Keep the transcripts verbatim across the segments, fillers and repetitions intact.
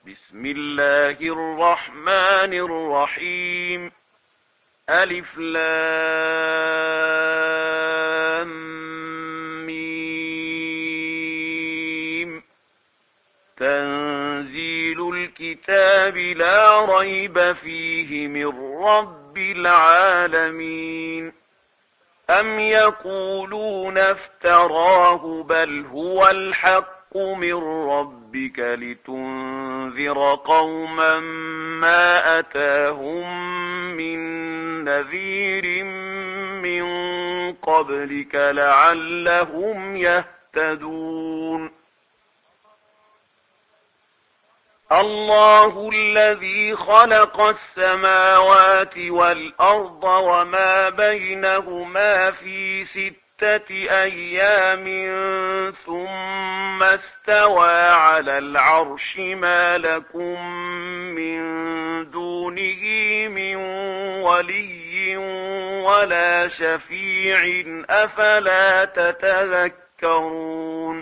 بسم الله الرحمن الرحيم. ألف لام ميم. تنزيل الكتاب لا ريب فيه من رب العالمين. أم يقولون افتراه بل هو الحق من ربك لتنذر قوما ما أتاهم من نذير من قبلك لعلهم يهتدون. الله الذي خلق السماوات والأرض وما بينهما في ستة أيام ثم استوى على العرش ما لكم من دونه من ولي ولا شفيع أفلا تتذكرون.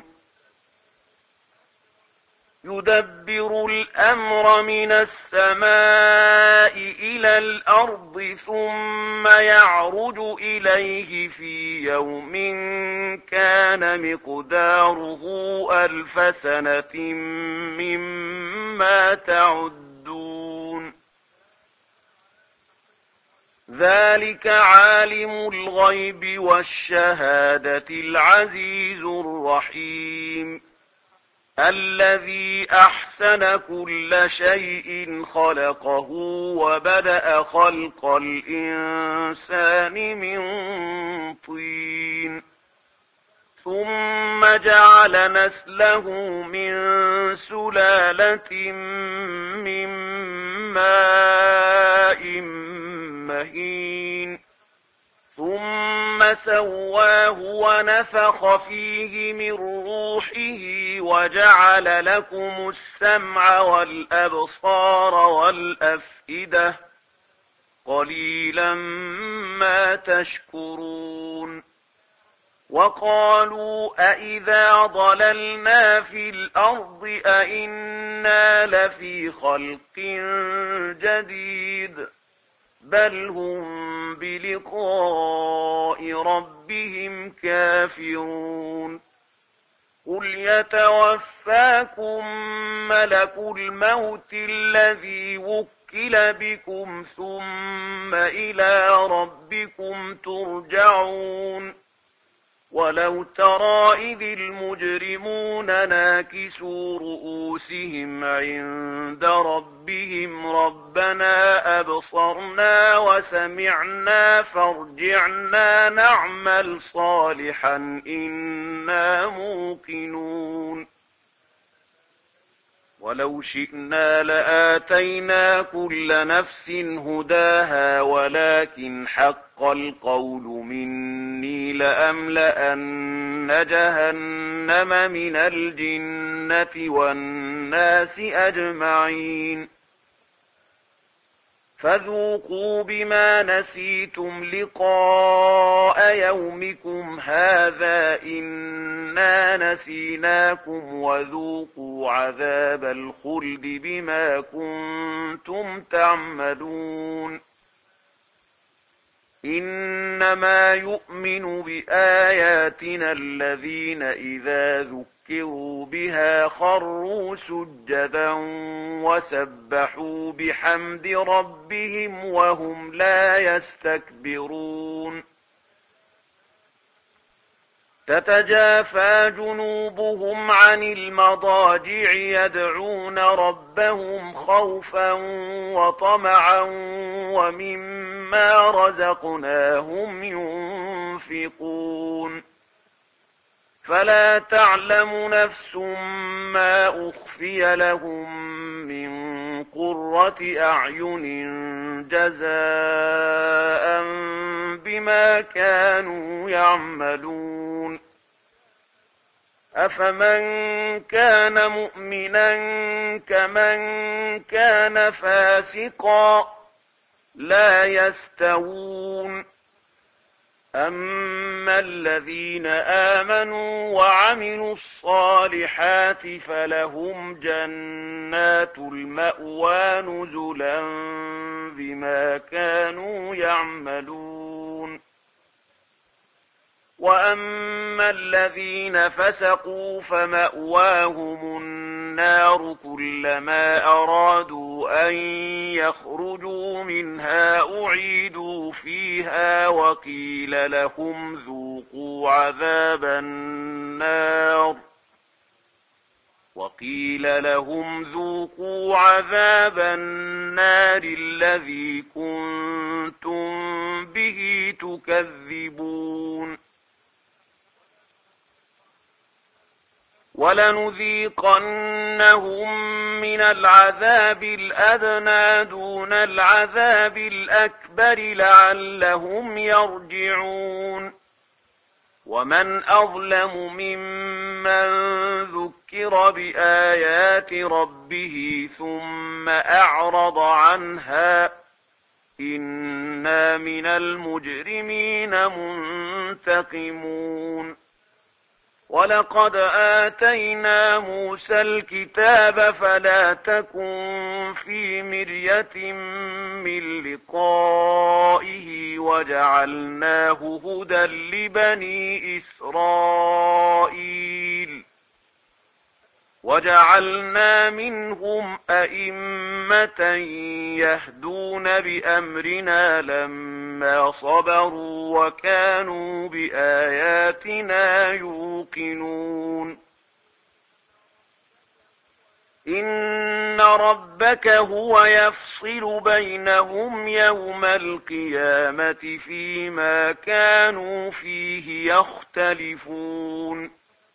يدبر الأمر من السماء إلى الأرض ثم يعرج إليه في يوم كان مقداره ألف سنة مما تعدون. ذلك عالم الغيب والشهادة العزيز الرحيم. الذي أحسن كل شيء خلقه وبدأ خلق الإنسان من طين ثم جعل نسله من سلالة من ماء مهين ثم سواه ونفخ فيه من روحه وجعل لكم السمع والأبصار والأفئدة قليلا ما تشكرون. وقالوا أئذا ضللنا في الأرض أئنا لفي خلق جديد بل هم بلقاء ربهم كافرون. قل يتوفاكم ملك الموت الذي وكل بكم ثم إلى ربكم ترجعون. ولو ترى إذ المجرمون ناكسوا رؤوسهم عند ربهم ربنا أبصرنا وسمعنا فارجعنا نعمل صالحا إنا موقنون. ولو شئنا لآتينا كل نفس هداها ولكن حق القول مني لأملأن جهنم من الجنة والناس أجمعين. فذوقوا بما نسيتم لقاء يومكم هذا إنا نسيناكم وذوقوا عذاب الخلد بما كنتم تعملون. إنما يؤمن بآياتنا الذين إذا ذكروا بها خروا سجدا وسبحوا بحمد ربهم وهم لا يستكبرون. تتجافى جنوبهم عن المضاجع يدعون ربهم خوفا وطمعا ومما رزقناهم ينفقون. فلا تعلم نفس ما أخفي لهم من قرة أعين جزاء بما كانوا يعملون. أفمن كان مؤمنا كمن كان فاسقا لا يستوون. أما الذين آمنوا وعملوا الصالحات فلهم جنات المأوى نزلا بما كانوا يعملون. وأما الذين فسقوا فمأواهم النار كلما أرادوا أن يخرجوا منها أعيدوا فيها وقيل لهم ذوقوا عذاب النار وقيل لهم ذوقوا عذاب النار الذي كنتم به تكذبون. ولنذيقنهم من العذاب الأدنى دون العذاب الأكبر لعلهم يرجعون. ومن أظلم ممن ذكر بآيات ربه ثم أعرض عنها إنا من المجرمين منتقمون. ولقد آتينا موسى الكتاب فلا تكن في مرية من لقائه وجعلناه هدى لبني إسرائيل وجعلنا منهم أئمة يهدون بأمرنا لما صبروا وكانوا بآياتنا يوقنون. إن ربك هو يفصل بينهم يوم القيامة فيما كانوا فيه يختلفون.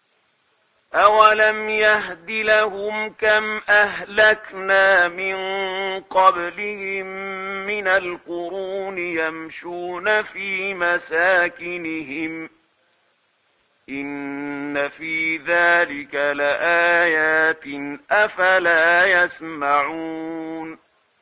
أولم يهد لهم كم أهلكنا من قبلهم من القرون يمشون في مساكنهم إن في ذلك لآيات أفلا يسمعون.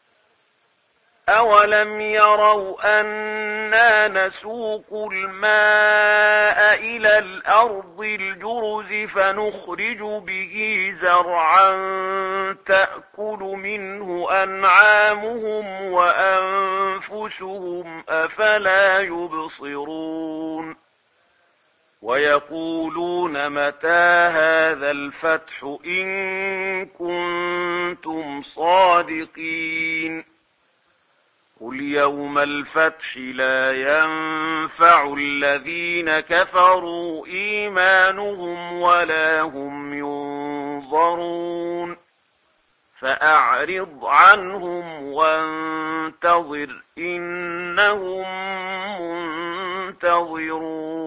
أولم يروا أنا نسوق الماء إلى الأرض الجرز فنخرج به زرعا تأكل منه أنعامهم وأنفسهم أفلا يبصرون. ويقولون متى هذا الفتح إن كنتم صادقين. قل يوم الفتح لا ينفع الذين كفروا إيمانهم ولا هم ينظرون. فأعرض عنهم وانتظر إنهم منتظرون.